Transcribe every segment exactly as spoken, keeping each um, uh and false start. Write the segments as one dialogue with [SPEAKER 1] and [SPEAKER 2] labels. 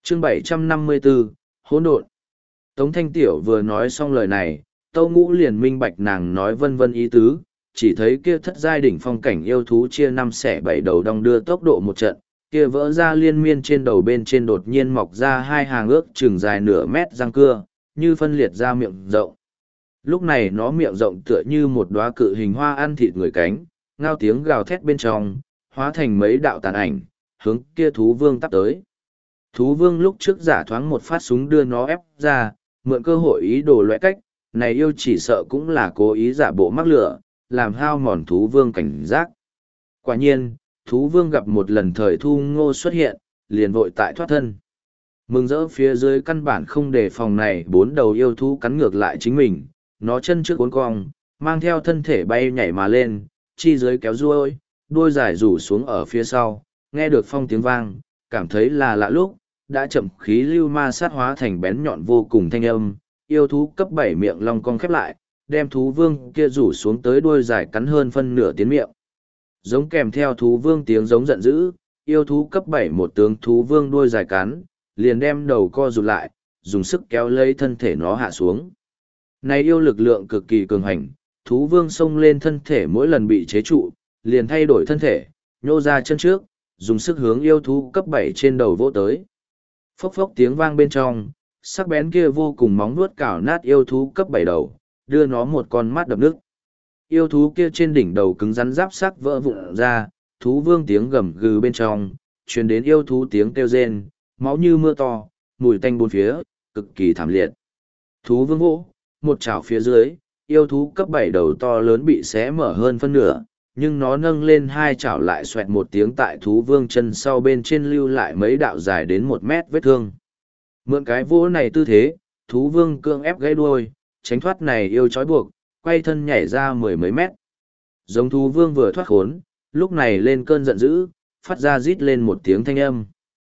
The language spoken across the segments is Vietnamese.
[SPEAKER 1] chương bảy trăm năm mươi bốn, hỗn độn. Tống Thanh Tiểu vừa nói xong lời này, Tâu Ngũ liền minh bạch nàng nói vân vân ý tứ, chỉ thấy kia thất giai đỉnh phong cảnh yêu thú chia năm xẻ bảy đầu đong đưa tốc độ một trận, kia vỡ ra liên miên trên đầu bên trên đột nhiên mọc ra hai hàng ước chừng dài nửa mét răng cưa, như phân liệt ra miệng rộng. Lúc này nó miệng rộng tựa như một đóa cự hình hoa ăn thịt người cánh, ngao tiếng gào thét bên trong, hóa thành mấy đạo tàn ảnh, hướng kia thú vương tắp tới. Thú vương lúc trước giả thoáng một phát súng đưa nó ép ra, mượn cơ hội ý đồ loại cách, này yêu chỉ sợ cũng là cố ý giả bộ mắc lửa, làm hao mòn thú vương cảnh giác. Quả nhiên, thú vương gặp một lần thời thu ngô xuất hiện, liền vội tại thoát thân. Mừng rỡ phía dưới căn bản không đề phòng này bốn đầu yêu thú cắn ngược lại chính mình, nó chân trước cuốn cong, mang theo thân thể bay nhảy mà lên, chi dưới kéo ruôi, đuôi dài rủ xuống ở phía sau, nghe được phong tiếng vang, cảm thấy là lạ lúc, đã chậm khí lưu ma sát hóa thành bén nhọn vô cùng thanh âm, yêu thú cấp bảy miệng long cong khép lại, đem thú vương kia rủ xuống tới đuôi dài cắn hơn phân nửa tiến miệng. Giống kèm theo thú vương tiếng giống giận dữ, yêu thú cấp bảy một tướng thú vương đuôi dài cắn, liền đem đầu co rụt lại, dùng sức kéo lấy thân thể nó hạ xuống. Này yêu lực lượng cực kỳ cường hành, thú vương xông lên thân thể mỗi lần bị chế trụ, liền thay đổi thân thể, nhô ra chân trước, dùng sức hướng yêu thú cấp bảy trên đầu vỗ tới. Phốc phốc tiếng vang bên trong, sắc bén kia vô cùng móng vuốt cào nát yêu thú cấp bảy đầu, đưa nó một con mắt đập nước. Yêu thú kia trên đỉnh đầu cứng rắn giáp sắc vỡ vụn ra, thú vương tiếng gầm gừ bên trong, truyền đến yêu thú tiếng kêu rên, máu như mưa to, mùi tanh bốn phía, cực kỳ thảm liệt. Thú vương vỗ, một chảo phía dưới, yêu thú cấp bảy đầu to lớn bị xé mở hơn phân nửa, nhưng nó nâng lên hai chảo lại xoẹt một tiếng tại thú vương chân sau bên trên lưu lại mấy đạo dài đến một mét vết thương. Mượn cái vỗ này tư thế, thú vương cương ép gãy đuôi, tránh thoát này yêu trói buộc, quay thân nhảy ra mười mấy mét. Giống thú vương vừa thoát khốn, lúc này lên cơn giận dữ, phát ra rít lên một tiếng thanh âm.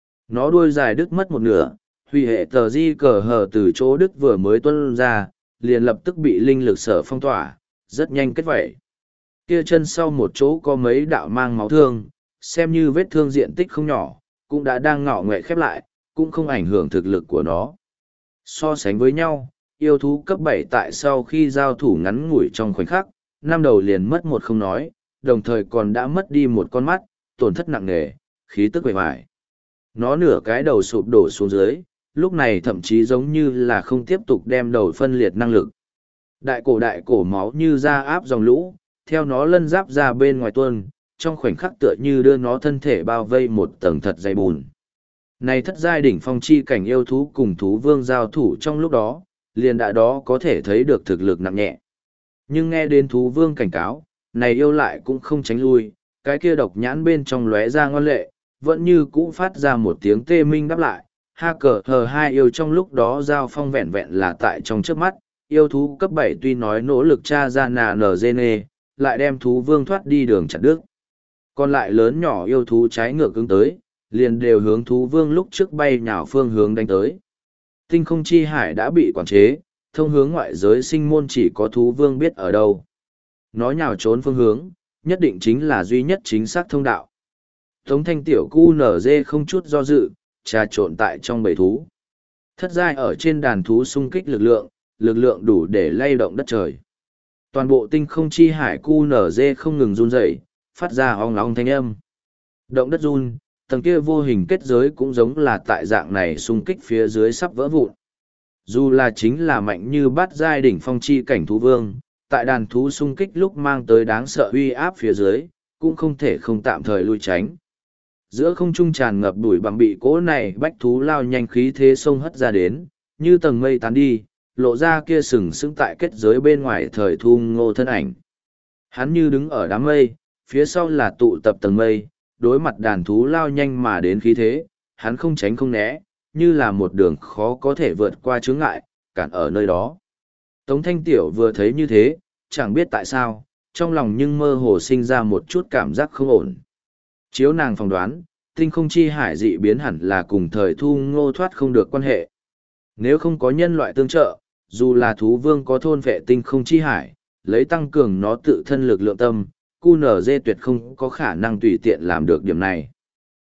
[SPEAKER 1] Nó đuôi dài đứt mất một nửa, huy hệ tờ di cờ hờ từ chỗ đứt vừa mới tuân ra, liền lập tức bị linh lực sở phong tỏa, rất nhanh kết vẩy. Kia chân sau một chỗ có mấy đạo mang máu thương, xem như vết thương diện tích không nhỏ, cũng đã đang ngọ ngoẹ khép lại, cũng không ảnh hưởng thực lực của nó. So sánh với nhau, yêu thú cấp bảy tại sau khi giao thủ ngắn ngủi trong khoảnh khắc, năm đầu liền mất một không nói, đồng thời còn đã mất đi một con mắt, tổn thất nặng nề, khí tức bề ngoài. Nó nửa cái đầu sụp đổ xuống dưới, lúc này thậm chí giống như là không tiếp tục đem đầu phân liệt năng lực. Đại cổ đại cổ máu như ra áp dòng lũ, theo nó lân giáp ra bên ngoài tuôn, trong khoảnh khắc tựa như đưa nó thân thể bao vây một tầng thật dày bùn. Này thất giai đỉnh phong chi cảnh yêu thú cùng thú vương giao thủ trong lúc đó, liền đã đó có thể thấy được thực lực nặng nhẹ. Nhưng nghe đến thú vương cảnh cáo, này yêu lại cũng không tránh lui, cái kia độc nhãn bên trong lóe ra ngoan lệ, vẫn như cũ phát ra một tiếng tê minh đáp lại. Ha cờ hờ hai yêu trong lúc đó giao phong vẹn vẹn là tại trong trước mắt, yêu thú cấp bảy tuy nói nỗ lực tra ra nà nở dê nê, lại đem thú vương thoát đi đường chặt đứt. Còn lại lớn nhỏ yêu thú trái ngược ứng tới, liền đều hướng thú vương lúc trước bay nhào phương hướng đánh tới. Tinh không chi hải đã bị quản chế, thông hướng ngoại giới sinh môn chỉ có thú vương biết ở đâu. Nó nhào trốn phương hướng, nhất định chính là duy nhất chính xác thông đạo. Tống thanh tiểu cu nở dê không chút do dự, trà trộn tại trong bầy thú. Thất giai ở trên đàn thú xung kích lực lượng, lực lượng đủ để lay động đất trời. Toàn bộ tinh không chi hải cu nở dê không ngừng run rẩy, phát ra ong ong thanh âm. Động đất run, tầng kia vô hình kết giới cũng giống là tại dạng này xung kích phía dưới sắp vỡ vụn. Dù là chính là mạnh như bát giai đỉnh phong chi cảnh thú vương, tại đàn thú xung kích lúc mang tới đáng sợ uy áp phía dưới, cũng không thể không tạm thời lui tránh. Giữa không trung tràn ngập bụi bặm bị cỗ này bách thú lao nhanh khí thế sông hất ra đến, như tầng mây tán đi, lộ ra kia sừng sững tại kết giới bên ngoài thời thu ngô thân ảnh. Hắn như đứng ở đám mây, phía sau là tụ tập tầng mây, đối mặt đàn thú lao nhanh mà đến khí thế, hắn không tránh không né, như là một đường khó có thể vượt qua chướng ngại, cản ở nơi đó. Tống Thanh Tiểu vừa thấy như thế, chẳng biết tại sao, trong lòng nhưng mơ hồ sinh ra một chút cảm giác không ổn. Chiếu nàng phỏng đoán, tinh không chi hải dị biến hẳn là cùng thời thu ngô thoát không được quan hệ. Nếu không có nhân loại tương trợ, dù là thú vương có thôn vệ tinh không chi hải, lấy tăng cường nó tự thân lực lượng tâm, cu nở dê tuyệt không có khả năng tùy tiện làm được điểm này.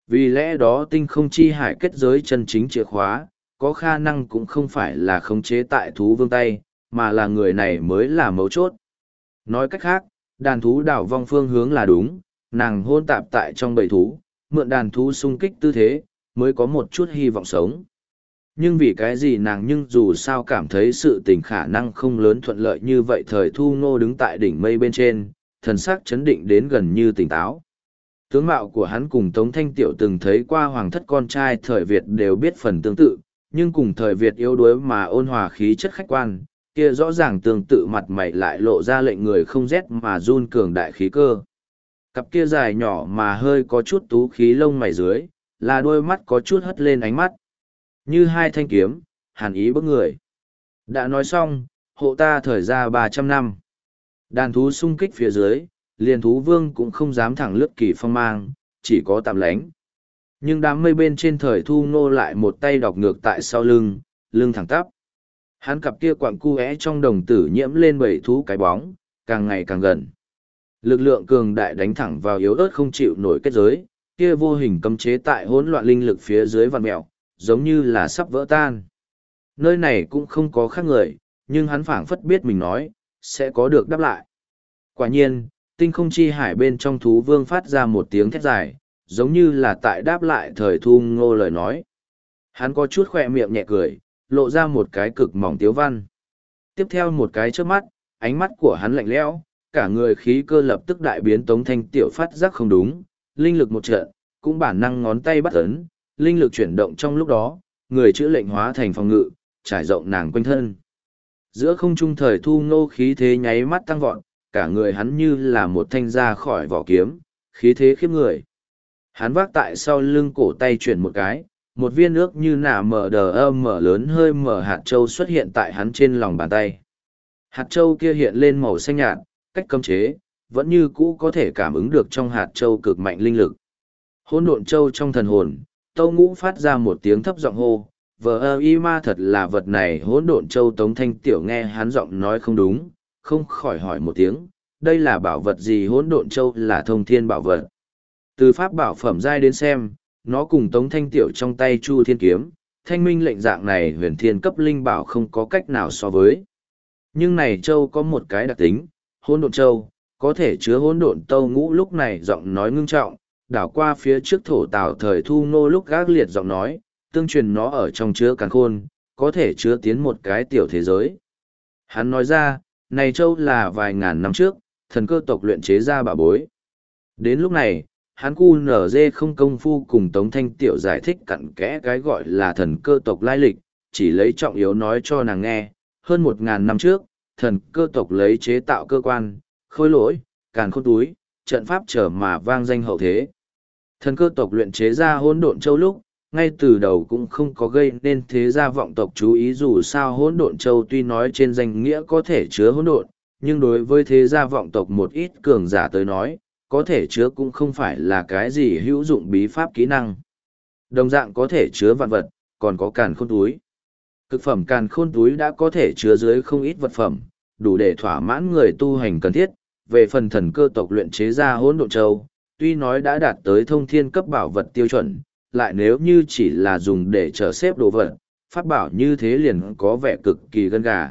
[SPEAKER 1] Vì lẽ đó tinh không chi hải kết giới chân chính chìa khóa, có khả năng cũng không phải là khống chế tại thú vương tay, mà là người này mới là mấu chốt. Nói cách khác, đàn thú đảo vong phương hướng là đúng, nàng hôn tạp tại trong bầy thú, mượn đàn thú xung kích tư thế, mới có một chút hy vọng sống. Nhưng vì cái gì nàng nhưng dù sao cảm thấy sự tình khả năng không lớn thuận lợi như vậy, thời Thu Ngô đứng tại đỉnh mây bên trên, thần sắc chấn định đến gần như tỉnh táo. Tướng mạo của hắn cùng Tống Thanh Tiểu từng thấy qua hoàng thất con trai thời Việt đều biết phần tương tự, nhưng cùng thời Việt yếu đuối mà ôn hòa khí chất khách quan, kia rõ ràng tương tự mặt mày lại lộ ra lệnh người không rét mà run cường đại khí cơ. Cặp kia dài nhỏ mà hơi có chút tú khí lông mày dưới, là đôi mắt có chút hất lên ánh mắt. Như hai thanh kiếm, hàn ý bức người. Đã nói xong, hộ ta thời ra ba trăm năm. Đàn thú xung kích phía dưới, liền thú vương cũng không dám thẳng lướt kỳ phong mang, chỉ có tạm lánh. Nhưng đám mây bên trên thời Thu Ngô lại một tay đọc ngược tại sau lưng, lưng thẳng tắp. Hắn cặp kia quặng cu é trong đồng tử nhiễm lên bảy thú cái bóng, càng ngày càng gần. Lực lượng cường đại đánh thẳng vào yếu ớt không chịu nổi kết giới, kia vô hình cấm chế tại hỗn loạn linh lực phía dưới vằn mẹo, giống như là sắp vỡ tan. Nơi này cũng không có khác người, nhưng hắn phảng phất biết mình nói, sẽ có được đáp lại. Quả nhiên, tinh không chi hải bên trong thú vương phát ra một tiếng thét dài, giống như là tại đáp lại thời Thu Ngô lời nói. Hắn có chút khỏe miệng nhẹ cười, lộ ra một cái cực mỏng tiếu văn. Tiếp theo một cái trước mắt, ánh mắt của hắn lạnh lẽo, cả người khí cơ lập tức đại biến. Tống Thanh Tiểu phát giác không đúng, linh lực một trận, cũng bản năng ngón tay bắt ấn, linh lực chuyển động trong lúc đó, người chữ lệnh hóa thành phòng ngự, trải rộng nàng quanh thân. Giữa không trung thời Thu Ngô khí thế nháy mắt tăng vọt, cả người hắn như là một thanh ra khỏi vỏ kiếm, khí thế khiếp người. Hắn vác tại sau lưng cổ tay chuyển một cái, một viên nước như nả mở đờ âm mở lớn hơi mở hạt châu xuất hiện tại hắn trên lòng bàn tay. Hạt châu kia hiện lên màu xanh nhạt, cách cấm chế, vẫn như cũ có thể cảm ứng được trong hạt châu cực mạnh linh lực. Hỗn độn châu trong thần hồn, Tâu Ngũ phát ra một tiếng thấp giọng hô, vờ ơ y ma thật là vật này. Hỗn độn châu. Tống Thanh Tiểu nghe hắn giọng nói không đúng, không khỏi hỏi một tiếng, đây là bảo vật gì? Hỗn độn châu là thông thiên bảo vật. Từ pháp bảo phẩm giai đến xem, nó cùng Tống Thanh Tiểu trong tay Chu Thiên Kiếm, thanh minh lệnh dạng này huyền thiên cấp linh bảo không có cách nào so với. Nhưng này châu có một cái đặc tính, hỗn độn châu, có thể chứa hỗn độn. Tâu Ngũ lúc này giọng nói ngưng trọng, đảo qua phía trước thổ tào thời Thu Ngô lúc gác liệt giọng nói, tương truyền nó ở trong chứa càn khôn, có thể chứa tiến một cái tiểu thế giới. Hắn nói ra, này châu là vài ngàn năm trước, thần cơ tộc luyện chế ra bảo bối. Đến lúc này, hắn cu nở dê không công phu cùng Tống Thanh Tiểu giải thích cặn kẽ cái gọi là thần cơ tộc lai lịch, chỉ lấy trọng yếu nói cho nàng nghe. Hơn một ngàn năm trước, thần cơ tộc lấy chế tạo cơ quan, khôi lỗi, càn khôn túi, trận pháp trở mà vang danh hậu thế. Thần cơ tộc luyện chế ra hỗn độn châu lúc, ngay từ đầu cũng không có gây nên thế gia vọng tộc chú ý, dù sao hỗn độn châu tuy nói trên danh nghĩa có thể chứa hỗn độn, nhưng đối với thế gia vọng tộc một ít cường giả tới nói, có thể chứa cũng không phải là cái gì hữu dụng bí pháp kỹ năng. Đồng dạng có thể chứa vạn vật, còn có càn khôn túi. Cực phẩm càn khôn túi đã có thể chứa dưới không ít vật phẩm, đủ để thỏa mãn người tu hành cần thiết. Về phần thần cơ tộc luyện chế ra hỗn độn châu, tuy nói đã đạt tới thông thiên cấp bảo vật tiêu chuẩn, lại nếu như chỉ là dùng để chở xếp đồ vật, pháp bảo như thế liền có vẻ cực kỳ gân gà.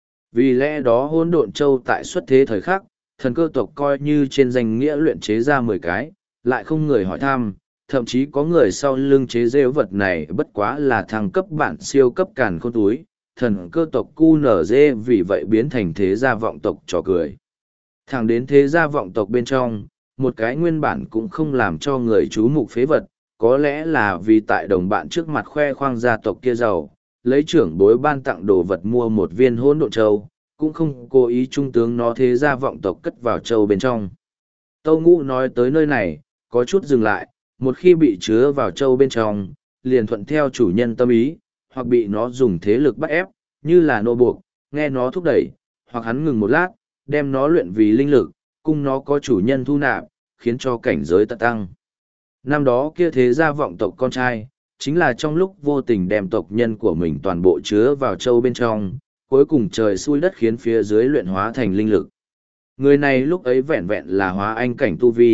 [SPEAKER 1] Vì lẽ đó hỗn độn châu tại xuất thế thời khắc, thần cơ tộc coi như trên danh nghĩa luyện chế ra mười cái, lại không người hỏi thăm, thậm chí có người sau lưng chế rêu vật này bất quá là thăng cấp bản siêu cấp càn khôn túi, thần cơ tộc cu nở dê vì vậy biến thành thế gia vọng tộc trò cười. Thẳng đến thế gia vọng tộc bên trong, một cái nguyên bản cũng không làm cho người chú mục phế vật, có lẽ là vì tại đồng bạn trước mặt khoe khoang gia tộc kia giàu, lấy trưởng bối ban tặng đồ vật mua một viên hỗn độn châu, cũng không cố ý trung tướng nó thế gia vọng tộc cất vào châu bên trong. Tâu Ngũ nói tới nơi này, có chút dừng lại, một khi bị chứa vào châu bên trong, liền thuận theo chủ nhân tâm ý, hoặc bị nó dùng thế lực bắt ép, như là nô buộc, nghe nó thúc đẩy, hoặc hắn ngừng một lát, đem nó luyện vì linh lực, cung nó có chủ nhân thu nạp, khiến cho cảnh giới tật tăng. Năm đó kia thế gia vọng tộc con trai, chính là trong lúc vô tình đem tộc nhân của mình toàn bộ chứa vào châu bên trong, cuối cùng trời xui đất khiến phía dưới luyện hóa thành linh lực. Người này lúc ấy vẹn vẹn là hóa anh cảnh tu vi,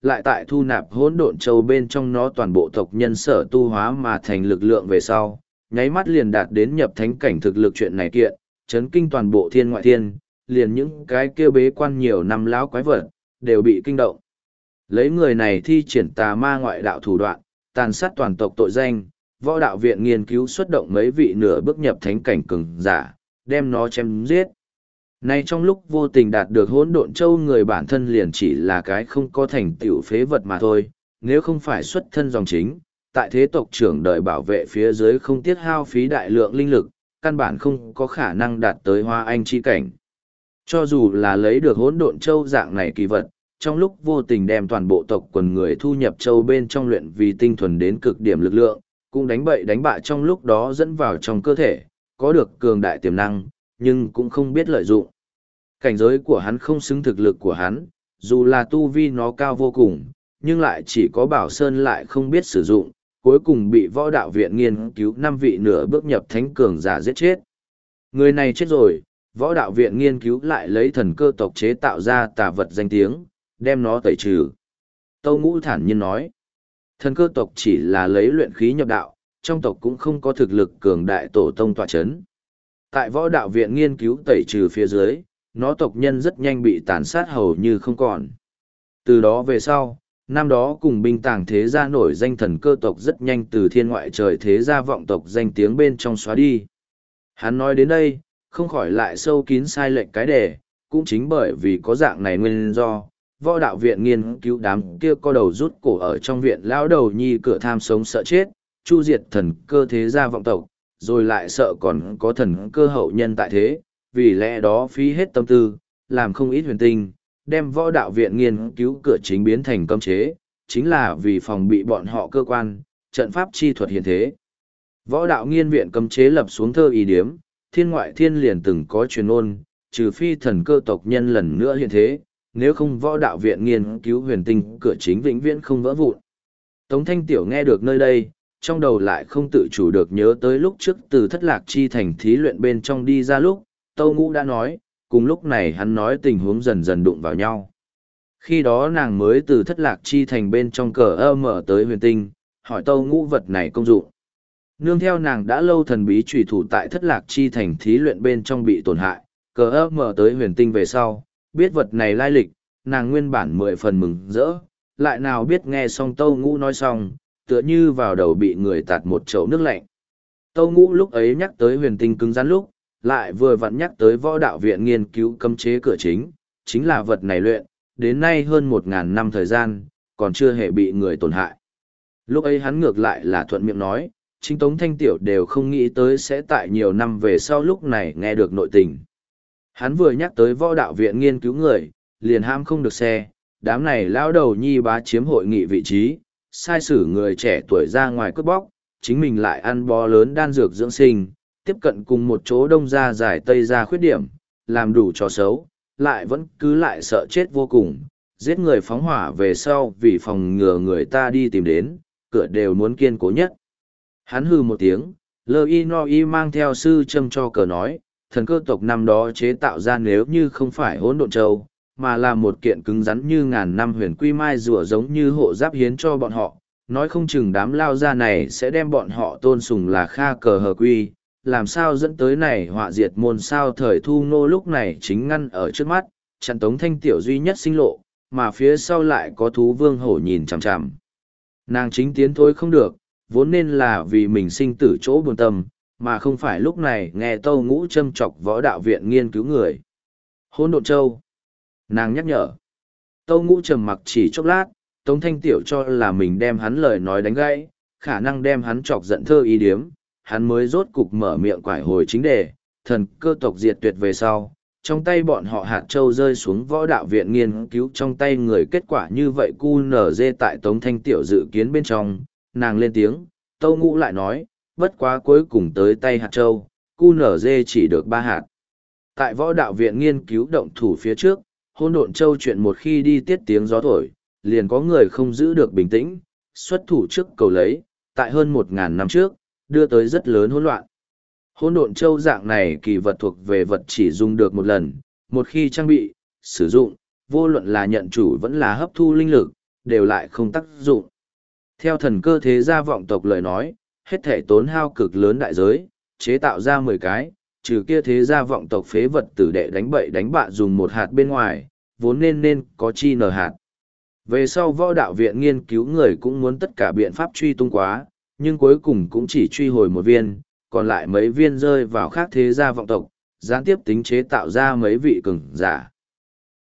[SPEAKER 1] lại tại thu nạp hỗn độn châu bên trong nó toàn bộ tộc nhân sở tu hóa mà thành lực lượng về sau, nháy mắt liền đạt đến nhập thánh cảnh thực lực chuyện này kiện, chấn kinh toàn bộ thiên ngoại thiên, liền những cái kêu bế quan nhiều năm lão quái vật, đều bị kinh động. Lấy người này thi triển tà ma ngoại đạo thủ đoạn, tàn sát toàn tộc tội danh, võ đạo viện nghiên cứu xuất động mấy vị nửa bước nhập thánh cảnh cường giả, đem nó chém giết. Nay trong lúc vô tình đạt được hỗn độn châu người bản thân liền chỉ là cái không có thành tựu phế vật mà thôi, nếu không phải xuất thân dòng chính, tại thế tộc trưởng đợi bảo vệ phía dưới không tiết hao phí đại lượng linh lực, căn bản không có khả năng đạt tới hoa anh chi cảnh. Cho dù là lấy được hỗn độn châu dạng này kỳ vật, trong lúc vô tình đem toàn bộ tộc quần người thu nhập châu bên trong luyện vì tinh thuần đến cực điểm lực lượng, cũng đánh bậy đánh bạ trong lúc đó dẫn vào trong cơ thể, có được cường đại tiềm năng, nhưng cũng không biết lợi dụng. Cảnh giới của hắn không xứng thực lực của hắn, dù là tu vi nó cao vô cùng, nhưng lại chỉ có Bảo Sơn lại không biết sử dụng, cuối cùng bị võ đạo viện nghiên cứu năm vị nửa bước nhập thánh cường giả giết chết. Người này chết rồi, võ đạo viện nghiên cứu lại lấy thần cơ tộc chế tạo ra tà vật danh tiếng, đem nó tẩy trừ. Tâu Ngũ thản nhiên nói, thần cơ tộc chỉ là lấy luyện khí nhập đạo, trong tộc cũng không có thực lực cường đại tổ tông tọa chấn. Tại võ đạo viện nghiên cứu tẩy trừ phía dưới, nó tộc nhân rất nhanh bị tàn sát hầu như không còn. Từ đó về sau, năm đó cùng binh tàng thế gia nổi danh thần cơ tộc rất nhanh từ thiên ngoại trời thế gia vọng tộc danh tiếng bên trong xóa đi. Hắn nói đến đây, không khỏi lại sâu kín sai lệch cái đề, cũng chính bởi vì có dạng này nguyên do, võ đạo viện nghiên cứu đám kia co đầu rút cổ ở trong viện lão đầu nhi cửa tham sống sợ chết, chu diệt thần cơ thế gia vọng tộc, rồi lại sợ còn có thần cơ hậu nhân tại thế, vì lẽ đó phí hết tâm tư, làm không ít huyền tinh, đem võ đạo viện nghiên cứu cửa chính biến thành cấm chế, chính là vì phòng bị bọn họ cơ quan, trận pháp chi thuật hiện thế. Võ đạo nghiên viện cấm chế lập xuống thơ ý điếm, thiên ngoại thiên liền từng có truyền ôn, trừ phi thần cơ tộc nhân lần nữa hiện thế, nếu không võ đạo viện nghiên cứu huyền tinh cửa chính vĩnh viễn không vỡ vụn. Tống Thanh Tiểu nghe được nơi đây, trong đầu lại không tự chủ được nhớ tới lúc trước từ thất lạc chi thành thí luyện bên trong đi ra lúc, Tâu Ngũ đã nói, cùng lúc này hắn nói tình huống dần dần đụng vào nhau. Khi đó nàng mới từ thất lạc chi thành bên trong cờ ơ mở tới huyền tinh, hỏi Tâu Ngũ vật này công dụng. Nương theo nàng đã lâu thần bí trùy thủ tại thất lạc chi thành thí luyện bên trong bị tổn hại, cờ ơ mở tới huyền tinh về sau, biết vật này lai lịch, nàng nguyên bản mười phần mừng rỡ, lại nào biết nghe xong Tâu Ngũ nói xong, tựa như vào đầu bị người tạt một chậu nước lạnh. Tâu Ngũ lúc ấy nhắc tới huyền tinh cứng rắn lúc, lại vừa vặn nhắc tới võ đạo viện nghiên cứu cấm chế cửa chính, chính là vật này luyện, đến nay hơn một ngàn năm thời gian, còn chưa hề bị người tổn hại. Lúc ấy hắn ngược lại là thuận miệng nói, chính Tống Thanh Tiểu đều không nghĩ tới sẽ tại nhiều năm về sau lúc này nghe được nội tình. Hắn vừa nhắc tới võ đạo viện nghiên cứu người, liền ham không được xe, đám này lão đầu nhi bá chiếm hội nghị vị trí, sai sử người trẻ tuổi ra ngoài cướp bóc, chính mình lại ăn bó lớn đan dược dưỡng sinh, tiếp cận cùng một chỗ đông ra giải tây ra khuyết điểm, làm đủ trò xấu, lại vẫn cứ lại sợ chết vô cùng, giết người phóng hỏa về sau vì phòng ngừa người ta đi tìm đến, cửa đều muốn kiên cố nhất. Hắn hừ một tiếng, lơ y no y mang theo sư châm cho cờ nói, thần cơ tộc năm đó chế tạo ra nếu như không phải hỗn độn châu, mà là một kiện cứng rắn như ngàn năm huyền quy mai rùa giống như hộ giáp hiến cho bọn họ, nói không chừng đám lao ra này sẽ đem bọn họ tôn sùng là kha cờ hờ quy, làm sao dẫn tới này họa diệt môn sao thời thu nô lúc này chính ngăn ở trước mắt, chặn Tống Thanh Tiểu duy nhất sinh lộ, mà phía sau lại có thú vương hổ nhìn chằm chằm. Nàng chính tiến thôi không được, vốn nên là vì mình sinh tử chỗ buồn tâm, mà không phải lúc này nghe Tâu Ngũ châm chọc võ đạo viện nghiên cứu người. Hôn độn châu. Nàng nhắc nhở. Tâu Ngũ trầm mặc chỉ chốc lát, Tống Thanh Tiểu cho là mình đem hắn lời nói đánh gãy, khả năng đem hắn chọc giận thơ ý điếm, hắn mới rốt cục mở miệng quải hồi chính đề, thần cơ tộc diệt tuyệt về sau, trong tay bọn họ hạt châu rơi xuống võ đạo viện nghiên cứu trong tay người kết quả như vậy cu nở dê tại Tống Thanh Tiểu dự kiến bên trong, nàng lên tiếng, Tâu Ngũ lại nói, bất quá cuối cùng tới tay hạt châu, cu nở dê chỉ được ba hạt. Tại võ đạo viện nghiên cứu động thủ phía trước, hôn độn châu chuyện một khi đi tiết tiếng gió thổi, liền có người không giữ được bình tĩnh, xuất thủ trước cầu lấy, tại hơn một ngàn năm trước, đưa tới rất lớn hỗn loạn. Hỗn độn châu dạng này kỳ vật thuộc về vật chỉ dùng được một lần, một khi trang bị, sử dụng, vô luận là nhận chủ vẫn là hấp thu linh lực, đều lại không tác dụng. Theo thần cơ thế gia vọng tộc lời nói, hết thể tốn hao cực lớn đại giới, chế tạo ra mười cái, trừ kia thế gia vọng tộc phế vật tử đệ đánh bậy đánh bạ dùng một hạt bên ngoài, vốn nên nên có chi nở hạt. Về sau võ đạo viện nghiên cứu người cũng muốn tất cả biện pháp truy tung quá, nhưng cuối cùng cũng chỉ truy hồi một viên, còn lại mấy viên rơi vào khác thế gia vọng tộc, gián tiếp tính chế tạo ra mấy vị cường giả.